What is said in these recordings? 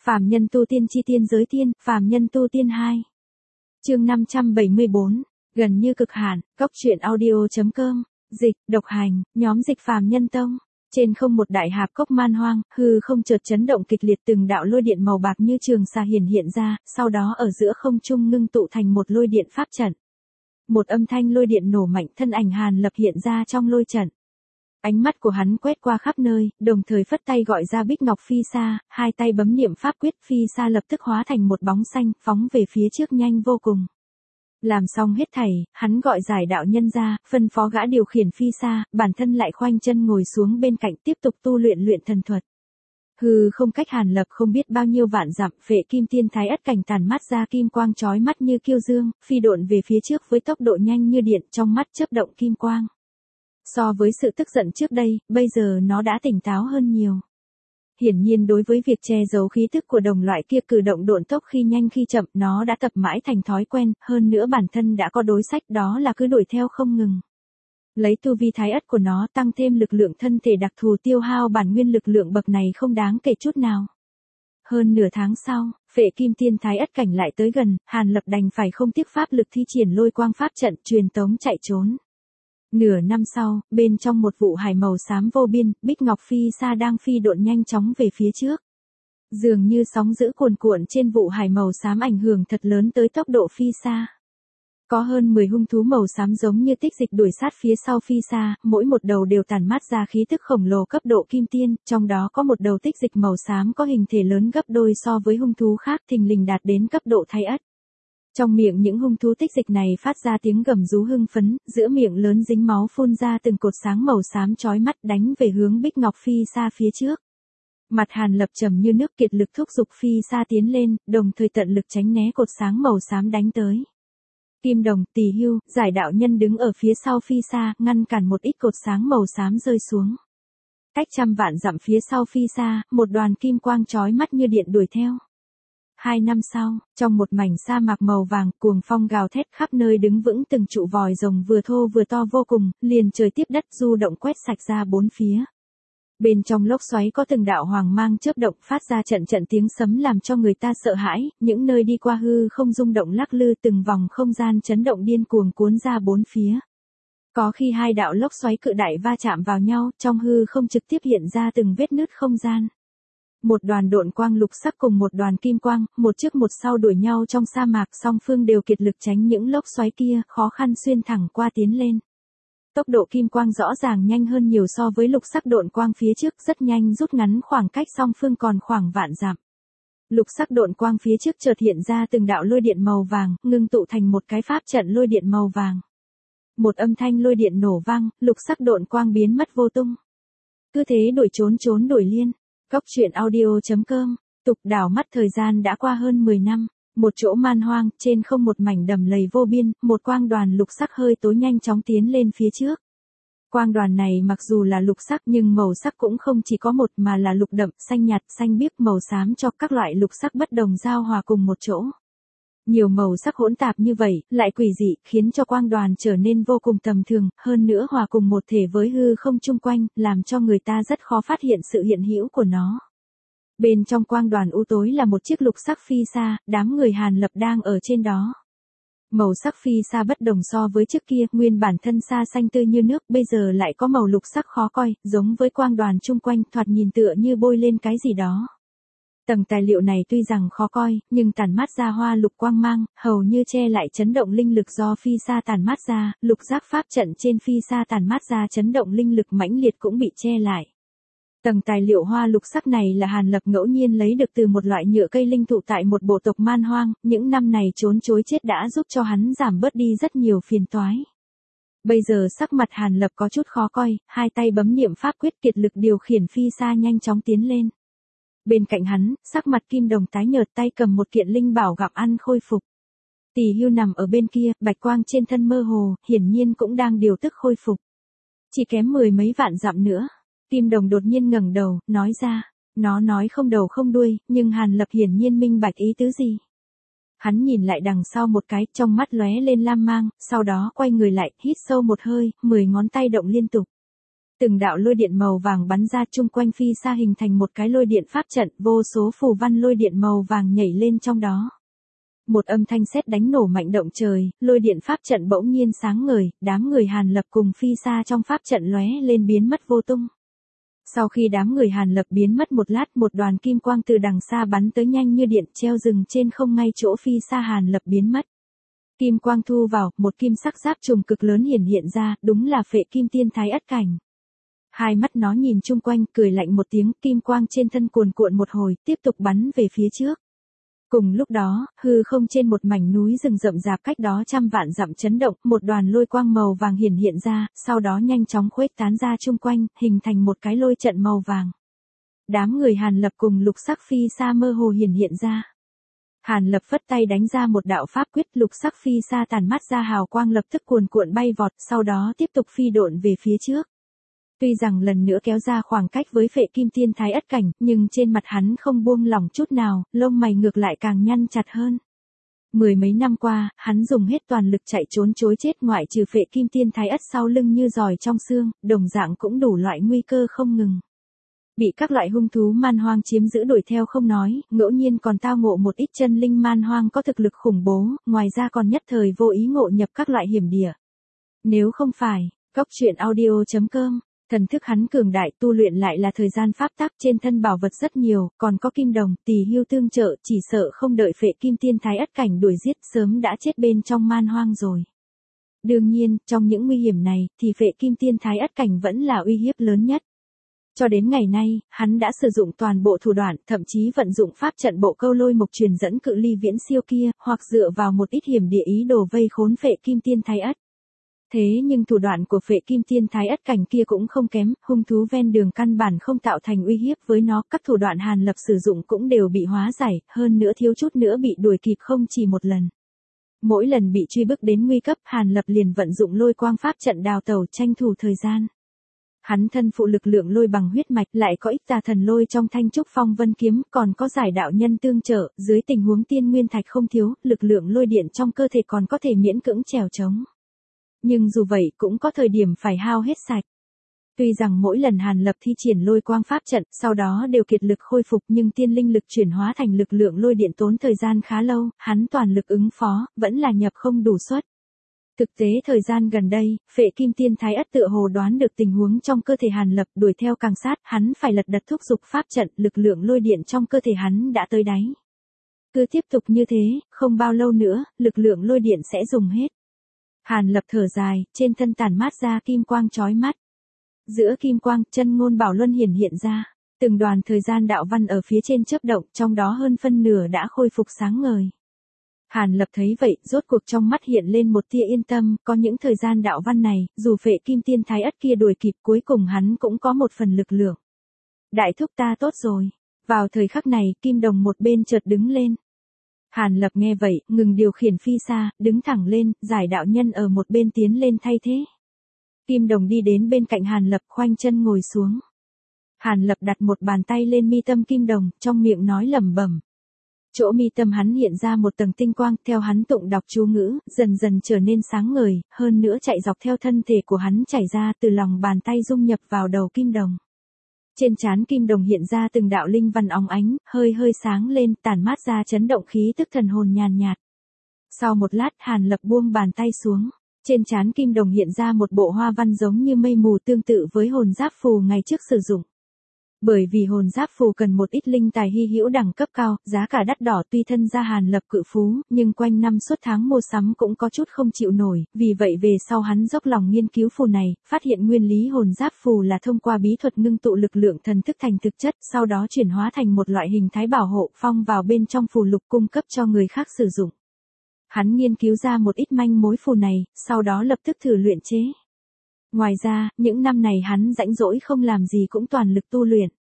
Phàm nhân tu tiên chi tiên giới tiên, phàm nhân tu tiên 2. Chương 574, gần như cực hạn, Cốc truyện audio.com, dịch, độc hành, nhóm dịch phàm nhân tông. Trên không một đại hạp cốc man hoang, hư không chợt chấn động kịch liệt, từng đạo lôi điện màu bạc như trường xà hiện ra, sau đó ở giữa không trung ngưng tụ thành một lôi điện pháp trận. Một âm thanh lôi điện nổ mạnh, thân ảnh Hàn Lập hiện ra trong lôi trận. Ánh mắt của hắn quét qua khắp nơi, đồng thời phất tay gọi ra Bích Ngọc Phi Sa, hai tay bấm niệm pháp quyết, Phi Sa lập tức hóa thành một bóng xanh, phóng về phía trước nhanh vô cùng. Làm xong hết thảy, hắn gọi giải đạo nhân ra, phân phó gã điều khiển Phi Sa, bản thân lại khoanh chân ngồi xuống bên cạnh tiếp tục tu luyện thần thuật. Hư không cách Hàn Lập không biết bao nhiêu vạn dặm, Phệ Kim Tiên Thái Ất cảnh tàn mắt ra kim quang chói mắt như kiêu dương, phi độn về phía trước với tốc độ nhanh như điện, trong mắt chớp động kim quang. So với sự tức giận trước đây, bây giờ nó đã tỉnh táo hơn nhiều. Hiển nhiên đối với việc che giấu khí tức của đồng loại kia, cử động độn tốc khi nhanh khi chậm, nó đã tập mãi thành thói quen, hơn nữa bản thân đã có đối sách, đó là cứ đuổi theo không ngừng. Lấy tu vi thái ất của nó tăng thêm lực lượng thân thể đặc thù, tiêu hao bản nguyên lực lượng bậc này không đáng kể chút nào. Hơn nửa tháng sau, Phệ Kim Tiên Thái Ất cảnh lại tới gần, Hàn Lập đành phải không tiếc pháp lực thi triển lôi quang pháp trận, truyền tống chạy trốn. Nửa năm sau, bên trong một vụ hải màu xám vô biên, Bích Ngọc Phi Sa đang phi độn nhanh chóng về phía trước. Dường như sóng dữ cuồn cuộn trên vụ hải màu xám ảnh hưởng thật lớn tới tốc độ Phi Sa. Có hơn 10 hung thú màu xám giống như tích dịch đuổi sát phía sau Phi Sa, mỗi một đầu đều tản mát ra khí tức khổng lồ cấp độ kim tiên, trong đó có một đầu tích dịch màu xám có hình thể lớn gấp đôi so với hung thú khác, thình lình đạt đến cấp độ thái ất. Trong miệng những hung thú tích dịch này phát ra tiếng gầm rú hưng phấn, giữa miệng lớn dính máu phun ra từng cột sáng màu xám chói mắt, đánh về hướng Bích Ngọc Phi Sa phía trước. Mặt Hàn Lập trầm như nước, kiệt lực thúc giục Phi Sa tiến lên, đồng thời tận lực tránh né cột sáng màu xám đánh tới. Kim Đồng, Tỳ Hưu, giải đạo nhân đứng ở phía sau Phi Sa, ngăn cản một ít cột sáng màu xám rơi xuống. Cách trăm vạn dặm phía sau Phi Sa, một đoàn kim quang chói mắt như điện đuổi theo. 2 năm sau, trong một mảnh sa mạc màu vàng, cuồng phong gào thét khắp nơi, đứng vững từng trụ vòi rồng vừa thô vừa to vô cùng, liền trời tiếp đất du động quét sạch ra bốn phía. Bên trong lốc xoáy có từng đạo hoàng mang chớp động, phát ra trận trận tiếng sấm làm cho người ta sợ hãi, những nơi đi qua hư không rung động lắc lư, từng vòng không gian chấn động điên cuồng cuốn ra bốn phía. Có khi hai đạo lốc xoáy cự đại va chạm vào nhau, trong hư không trực tiếp hiện ra từng vết nứt không gian. Một đoàn độn quang lục sắc cùng một đoàn kim quang, một trước một sau đuổi nhau trong sa mạc, song phương đều kiệt lực tránh những lốc xoáy kia, khó khăn xuyên thẳng qua tiến lên. Tốc độ kim quang rõ ràng nhanh hơn nhiều so với lục sắc độn quang phía trước, rất nhanh rút ngắn khoảng cách song phương còn khoảng vạn dặm. Lục sắc độn quang phía trước chợt hiện ra từng đạo lôi điện màu vàng, ngưng tụ thành một cái pháp trận lôi điện màu vàng. Một âm thanh lôi điện nổ vang, lục sắc độn quang biến mất vô tung. Cứ thế đuổi trốn đuổi liên. Cốc truyện audio.com, tục đảo mắt thời gian đã qua hơn 10 năm, một chỗ man hoang, trên không một mảnh đầm lầy vô biên, một quang đoàn lục sắc hơi tối nhanh chóng tiến lên phía trước. Quang đoàn này mặc dù là lục sắc nhưng màu sắc cũng không chỉ có một mà là lục đậm, xanh nhạt, xanh biếc, màu xám cho các loại lục sắc bất đồng giao hòa cùng một chỗ. Nhiều màu sắc hỗn tạp như vậy, lại quỷ dị, khiến cho quang đoàn trở nên vô cùng tầm thường, hơn nữa hòa cùng một thể với hư không chung quanh, làm cho người ta rất khó phát hiện sự hiện hữu của nó. Bên trong quang đoàn u tối là một chiếc lục sắc Phi Sa, đám người Hàn Lập đang ở trên đó. Màu sắc Phi Sa bất đồng so với trước kia, nguyên bản thân sa xanh tươi như nước, bây giờ lại có màu lục sắc khó coi, giống với quang đoàn chung quanh, thoạt nhìn tựa như bôi lên cái gì đó. Tầng tài liệu này tuy rằng khó coi, nhưng tản mát ra hoa lục quang mang, hầu như che lại chấn động linh lực do Phi Sa tản mát ra, lục giác pháp trận trên Phi Sa tản mát ra chấn động linh lực mãnh liệt cũng bị che lại. Tầng tài liệu hoa lục sắc này là Hàn Lập ngẫu nhiên lấy được từ một loại nhựa cây linh thụ tại một bộ tộc man hoang, những năm này trốn chối chết đã giúp cho hắn giảm bớt đi rất nhiều phiền toái. Bây giờ sắc mặt Hàn Lập có chút khó coi, hai tay bấm niệm pháp quyết, kiệt lực điều khiển Phi Sa nhanh chóng tiến lên. Bên cạnh hắn, sắc mặt Kim Đồng tái nhợt, tay cầm một kiện linh bảo gặm ăn khôi phục. Tỳ Hưu nằm ở bên kia, bạch quang trên thân mơ hồ, hiển nhiên cũng đang điều tức khôi phục. Chỉ kém 10 mấy vạn dặm nữa. Kim Đồng đột nhiên ngẩng đầu, nói ra. Nó nói không đầu không đuôi, nhưng Hàn Lập hiển nhiên minh bạch ý tứ gì. Hắn nhìn lại đằng sau một cái, trong mắt lóe lên lam mang, sau đó quay người lại, hít sâu một hơi, 10 ngón tay động liên tục. Từng đạo lôi điện màu vàng bắn ra chung quanh phi sa hình thành một cái lôi điện pháp trận, vô số phù văn lôi điện màu vàng nhảy lên trong đó. Một âm thanh sét đánh nổ mạnh động trời, lôi điện pháp trận bỗng nhiên sáng ngời, đám người Hàn Lập cùng phi sa trong pháp trận lóe lên biến mất vô tung. Sau khi đám người Hàn Lập biến mất một lát, một đoàn kim quang từ đằng xa bắn tới nhanh như điện, treo rừng trên không ngay chỗ phi sa Hàn Lập biến mất. Kim quang thu vào, một kim sắc giáp trùng cực lớn hiện ra, đúng là Phệ Kim Tiên Thái Ất Cảnh. Hai mắt nó nhìn chung quanh, cười lạnh một tiếng, kim quang trên thân cuồn cuộn một hồi, tiếp tục bắn về phía trước. Cùng lúc đó, hư không trên một mảnh núi rừng rậm rạp cách đó trăm vạn dặm chấn động, một đoàn lôi quang màu vàng hiện ra, sau đó nhanh chóng khuếch tán ra chung quanh, hình thành một cái lôi trận màu vàng. Đám người Hàn Lập cùng lục sắc phi sa mơ hồ hiện ra. Hàn Lập phất tay đánh ra một đạo pháp quyết, lục sắc phi sa tàn mát ra hào quang lập tức cuồn cuộn bay vọt, sau đó tiếp tục phi độn về phía trước. Tuy rằng lần nữa kéo ra khoảng cách với Phệ Kim Tiên Thái Ất Cảnh, nhưng trên mặt hắn không buông lỏng chút nào, lông mày ngược lại càng nhăn chặt hơn. Mười mấy năm qua, hắn dùng hết toàn lực chạy trốn chối chết, ngoại trừ Phệ Kim Tiên Thái Ất sau lưng như giòi trong xương, đồng dạng cũng đủ loại nguy cơ không ngừng. Bị các loại hung thú man hoang chiếm giữ đuổi theo không nói, ngẫu nhiên còn tao ngộ một ít chân linh man hoang có thực lực khủng bố, ngoài ra còn nhất thời vô ý ngộ nhập các loại hiểm địa. Nếu không phải, Coctruyện.audio.com, thần thức hắn cường đại, tu luyện lại là thời gian pháp tắc, trên thân bảo vật rất nhiều, còn có kim đồng, tỳ hưu tương trợ, chỉ sợ không đợi Phệ Kim Tiên Thái Ất Cảnh đuổi giết, sớm đã chết bên trong man hoang rồi. Đương nhiên, trong những nguy hiểm này, thì Phệ Kim Tiên Thái Ất Cảnh vẫn là uy hiếp lớn nhất. Cho đến ngày nay, hắn đã sử dụng toàn bộ thủ đoạn, thậm chí vận dụng pháp trận bộ câu lôi mộc truyền dẫn cự ly viễn siêu kia, hoặc dựa vào một ít hiểm địa ý đồ vây khốn Phệ Kim Tiên Thái Ất. Thế nhưng thủ đoạn của Phệ Kim Tiên Thái Ất Cảnh kia cũng không kém, hung thú ven đường căn bản không tạo thành uy hiếp với nó, các thủ đoạn Hàn Lập sử dụng cũng đều bị hóa giải, hơn nữa thiếu chút nữa bị đuổi kịp không chỉ một lần. Mỗi lần bị truy bức đến nguy cấp, Hàn Lập liền vận dụng lôi quang pháp trận đào tẩu, tranh thủ thời gian. Hắn thân phụ lực lượng lôi bằng huyết mạch, lại có ít tà thần lôi trong Thanh Trúc Phong Vân kiếm, còn có giải đạo nhân tương trợ, dưới tình huống tiên nguyên thạch không thiếu, lực lượng lôi điện trong cơ thể còn có thể miễn cưỡng trèo trống. Nhưng dù vậy cũng có thời điểm phải hao hết sạch. Tuy rằng mỗi lần Hàn Lập thi triển lôi quang pháp trận, sau đó đều kiệt lực khôi phục, nhưng tiên linh lực chuyển hóa thành lực lượng lôi điện tốn thời gian khá lâu, hắn toàn lực ứng phó, vẫn là nhập không đủ suất. Thực tế thời gian gần đây, Phệ Kim Tiên Thái Ất tựa hồ đoán được tình huống trong cơ thể Hàn Lập, đuổi theo càng sát, hắn phải lật đật thúc giục pháp trận, lực lượng lôi điện trong cơ thể hắn đã tới đáy. Cứ tiếp tục như thế, không bao lâu nữa, lực lượng lôi điện sẽ dùng hết. Hàn Lập thở dài, trên thân tản mát ra kim quang chói mắt. Giữa kim quang, chân ngôn bảo luân hiện ra, từng đoàn thời gian đạo văn ở phía trên chớp động, trong đó hơn phân nửa đã khôi phục sáng ngời. Hàn Lập thấy vậy, rốt cuộc trong mắt hiện lên một tia yên tâm, có những thời gian đạo văn này, dù Phệ Kim Tiên Thái Ất kia đuổi kịp, cuối cùng hắn cũng có một phần lực lượng. Đại thúc ta tốt rồi. Vào thời khắc này, kim đồng một bên chợt đứng lên. Hàn Lập nghe vậy, ngừng điều khiển phi sa, đứng thẳng lên, giải đạo nhân ở một bên tiến lên thay thế. Kim đồng đi đến bên cạnh Hàn Lập, khoanh chân ngồi xuống. Hàn Lập đặt một bàn tay lên mi tâm kim đồng, trong miệng nói lẩm bẩm. Chỗ mi tâm hắn hiện ra một tầng tinh quang, theo hắn tụng đọc chú ngữ, dần dần trở nên sáng ngời, hơn nữa chạy dọc theo thân thể của hắn chảy ra, từ lòng bàn tay dung nhập vào đầu kim đồng. Trên trán kim đồng hiện ra từng đạo linh văn óng ánh, hơi hơi sáng lên, tản mát ra chấn động khí tức thần hồn nhàn nhạt. Sau một lát, Hàn Lập buông bàn tay xuống, trên trán kim đồng hiện ra một bộ hoa văn giống như mây mù, tương tự với hồn giáp phù ngày trước sử dụng. Bởi vì hồn giáp phù cần một ít linh tài hy hữu đẳng cấp cao, giá cả đắt đỏ, tuy thân gia Hàn Lập cự phú, nhưng quanh năm suốt tháng mua sắm cũng có chút không chịu nổi, vì vậy về sau hắn dốc lòng nghiên cứu phù này, phát hiện nguyên lý hồn giáp phù là thông qua bí thuật ngưng tụ lực lượng thần thức thành thực chất, sau đó chuyển hóa thành một loại hình thái bảo hộ, phong vào bên trong phù lục cung cấp cho người khác sử dụng. Hắn nghiên cứu ra một ít manh mối phù này, sau đó lập tức thử luyện chế. Ngoài ra, những năm này hắn rãnh rỗi không làm gì cũng toàn lực tu luyện.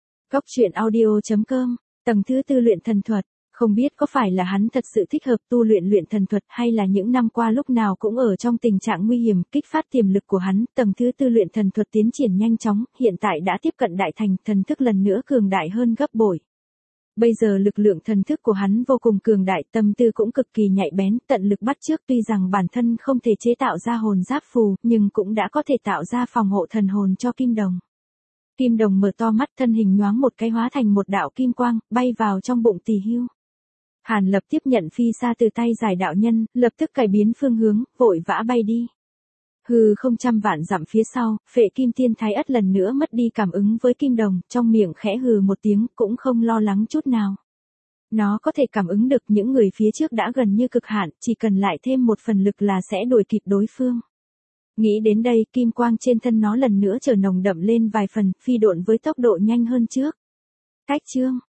Coctruyện.audio.com, tầng thứ 4 luyện thần thuật, không biết có phải là hắn thật sự thích hợp tu luyện thần thuật hay là những năm qua lúc nào cũng ở trong tình trạng nguy hiểm, kích phát tiềm lực của hắn, tầng thứ 4 luyện thần thuật tiến triển nhanh chóng, hiện tại đã tiếp cận đại thành, thần thức lần nữa cường đại hơn gấp bội. Bây giờ lực lượng thần thức của hắn vô cùng cường đại, tâm tư cũng cực kỳ nhạy bén, tận lực bắt chước, tuy rằng bản thân không thể chế tạo ra hồn giáp phù, nhưng cũng đã có thể tạo ra phòng hộ thần hồn cho Kim Đồng. Kim Đồng mở to mắt, thân hình nhoáng một cái hóa thành một đạo kim quang, bay vào trong bụng Tỳ Hưu. Hàn Lập tiếp nhận phi sa từ tay Giải đạo nhân, lập tức cải biến phương hướng, vội vã bay đi. Hư không trăm vạn dặm phía sau, Phệ Kim Tiên Thái Ất lần nữa mất đi cảm ứng với Kim Đồng, trong miệng khẽ hừ một tiếng, cũng không lo lắng chút nào. Nó có thể cảm ứng được những người phía trước đã gần như cực hạn, chỉ cần lại thêm một phần lực là sẽ đuổi kịp đối phương. Nghĩ đến đây, kim quang trên thân nó lần nữa trở nồng đậm lên vài phần, phi độn với tốc độ nhanh hơn trước. Cách chương